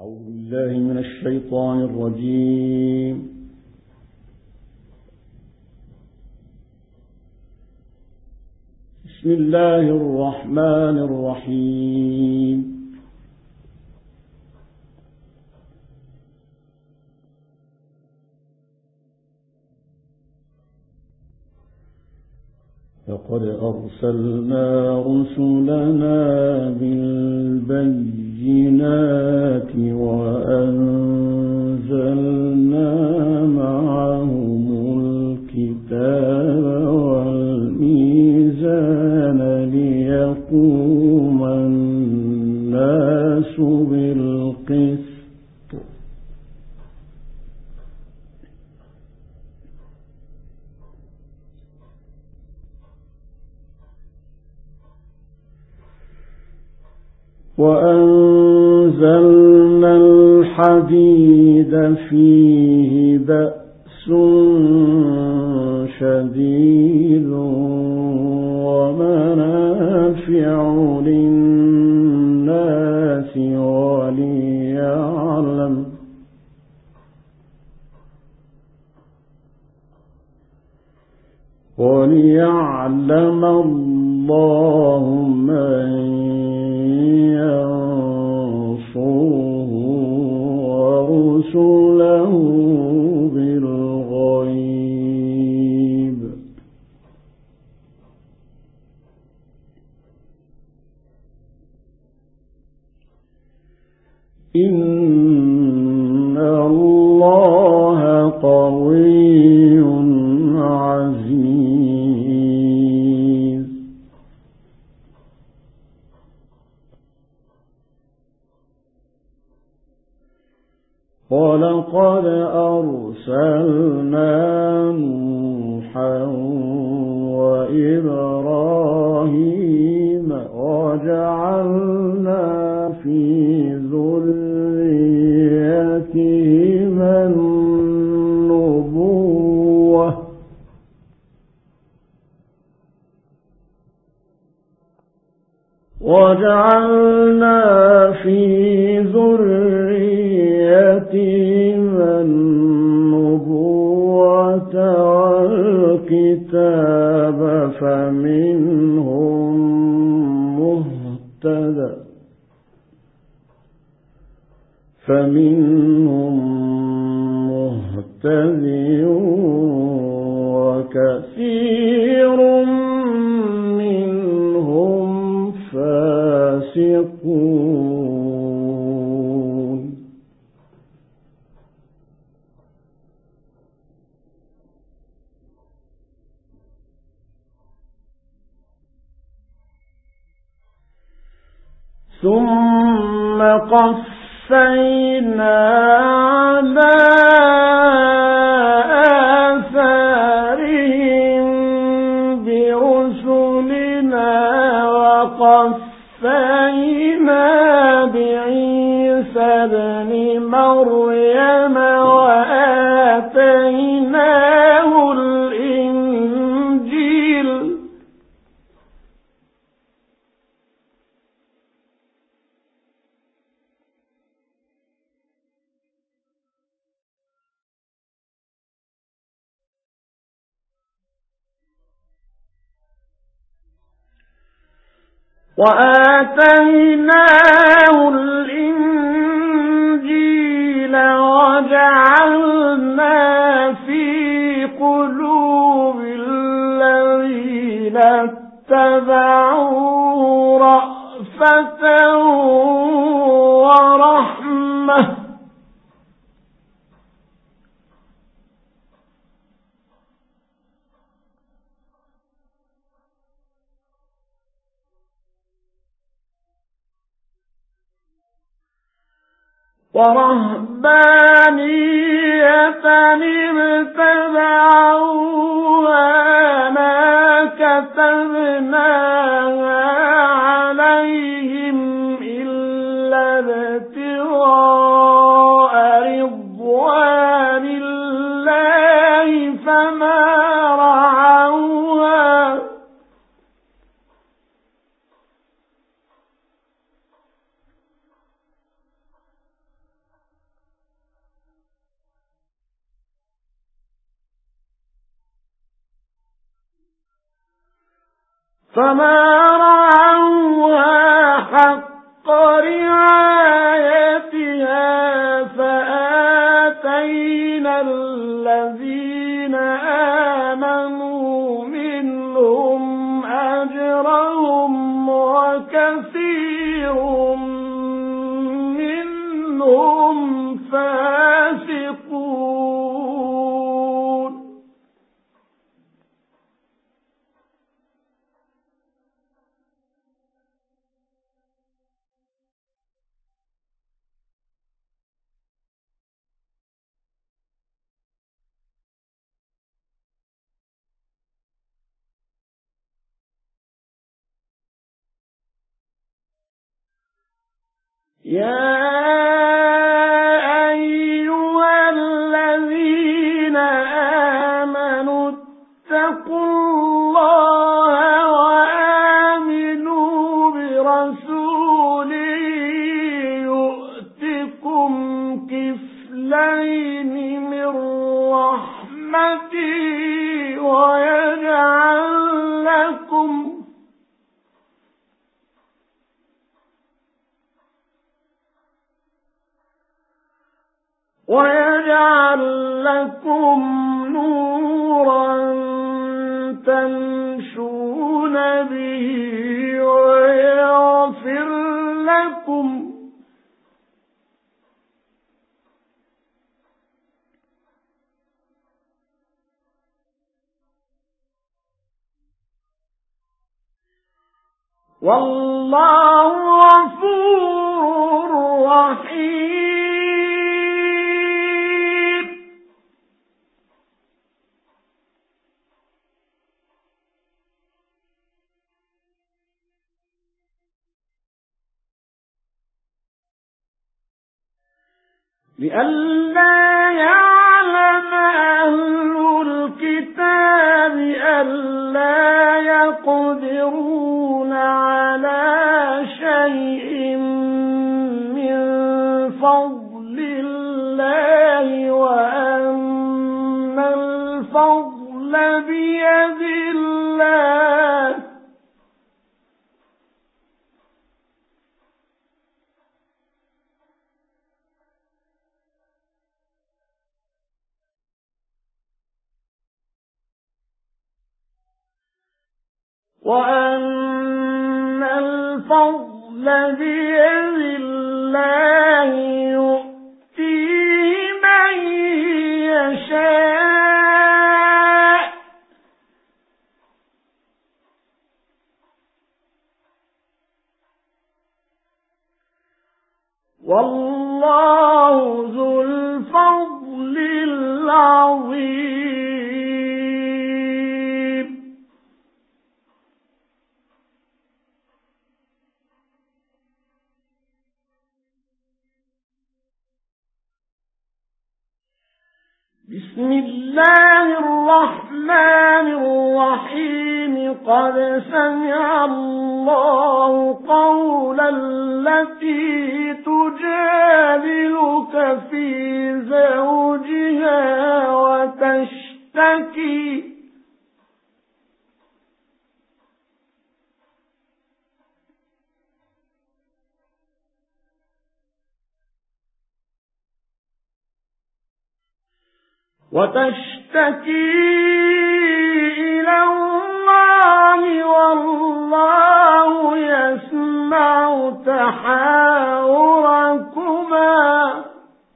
أعوذ بالله من الشيطان الرجيم. بسم الله الرحمن الرحيم. لقد أرسلنا رسلنا بالبينات وأنزلنا معهم الكتاب والميزان ليقوم الناس بالقسط وأنزلنا الحديد فيه بأس شديد ومنافع للناس وليعلم الله من ينصره ورسله بالغيب. إن الله قوي عزيز. ولقد أرسلنا نوحا وإبراهيم وجعلنا في ذريتهما النبوة والكتاب فمنهم مهتدي وكثير منهم فاسقون. ثم قفينا على آثارهم برسلنا وقفينا بعيسى ابن مريم وآتيناه الإنجيل وجعلنا في قلوب الذين اتبعوا رأفة ورحمة ورهبانية ابتدعوها ما كتبناها عليهم إلا ابتغاء رضوان الله فما رعوها فما رعوها حق رعايتها فآتينا الذين آمنوا منهم أجرهم وكثير منهم فاسقون. يا أيها الذين آمنوا اتقوا الله وآمنوا برسوله يؤتكم كفلين من رحمته ويجعل لكم نورا تمشون به ويغفر لكم والله غفور رحيم. لئلا يعلم أهل الكتاب ألا يقدرون على شيء من فضل الله وأن الفضل بيد الله يؤتيه من يشاء والله ذو الفضل العظيم. بسم الله الرحمن الرحيم. قد سمع الله قول التي تجادلك في زوجها وتشتكي إلى الله والله يسمع تحاوركما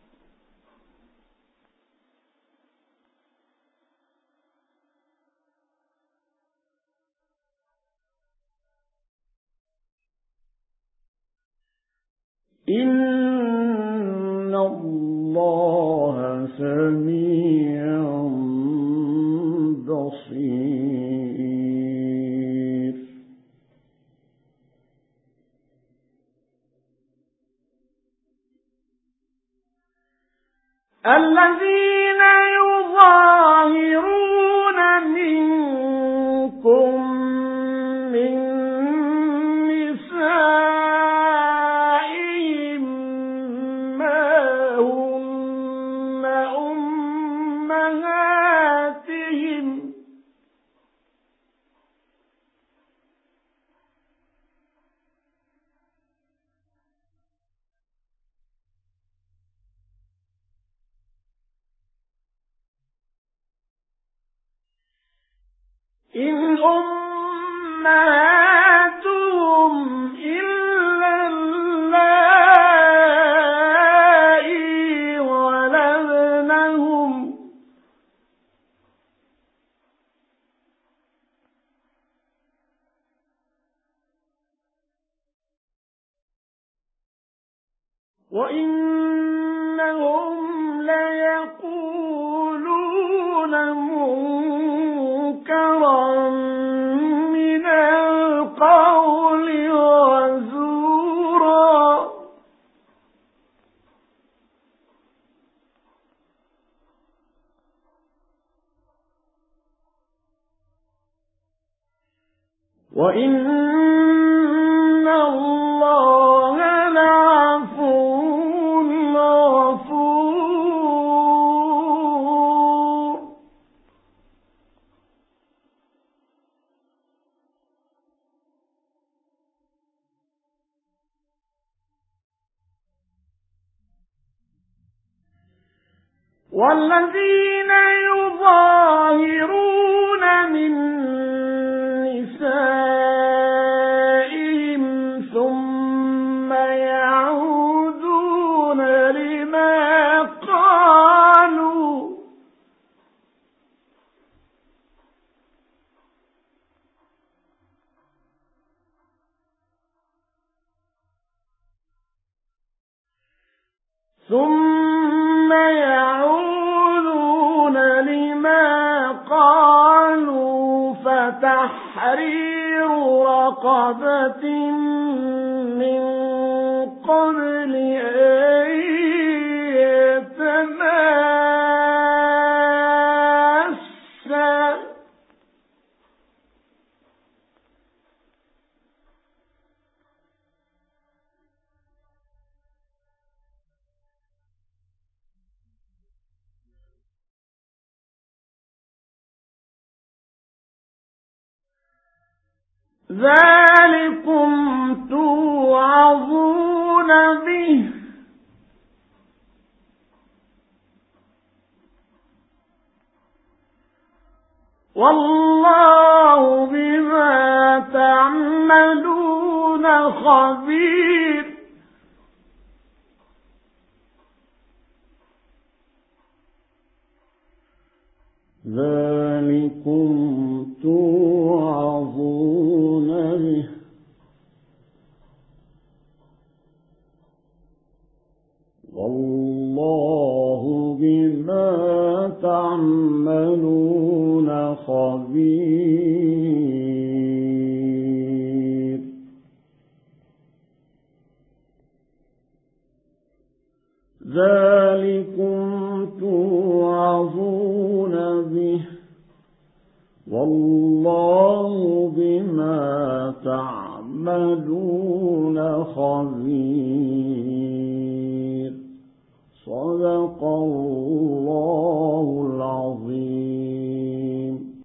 إن الله سميع بصير. الذين يظاهرون منكم من نسائهم ما هن أمهاتهم إن أمهاتهم إلا اللائي ولدنهم وإنهم ليقولون منكرا من القول وزورا وإن الله لعفو غفور والذين يظاهرون من نسائهم ثم يعودون لما قالوا فتحرير رقبة من قبل أن يتماسا ذلكم توعظون به والله بما تعملون خبير ذلكم توعظون به والله بما تعملون خبير ذلكم توعظون به والله بما تعملون خبير صدق الله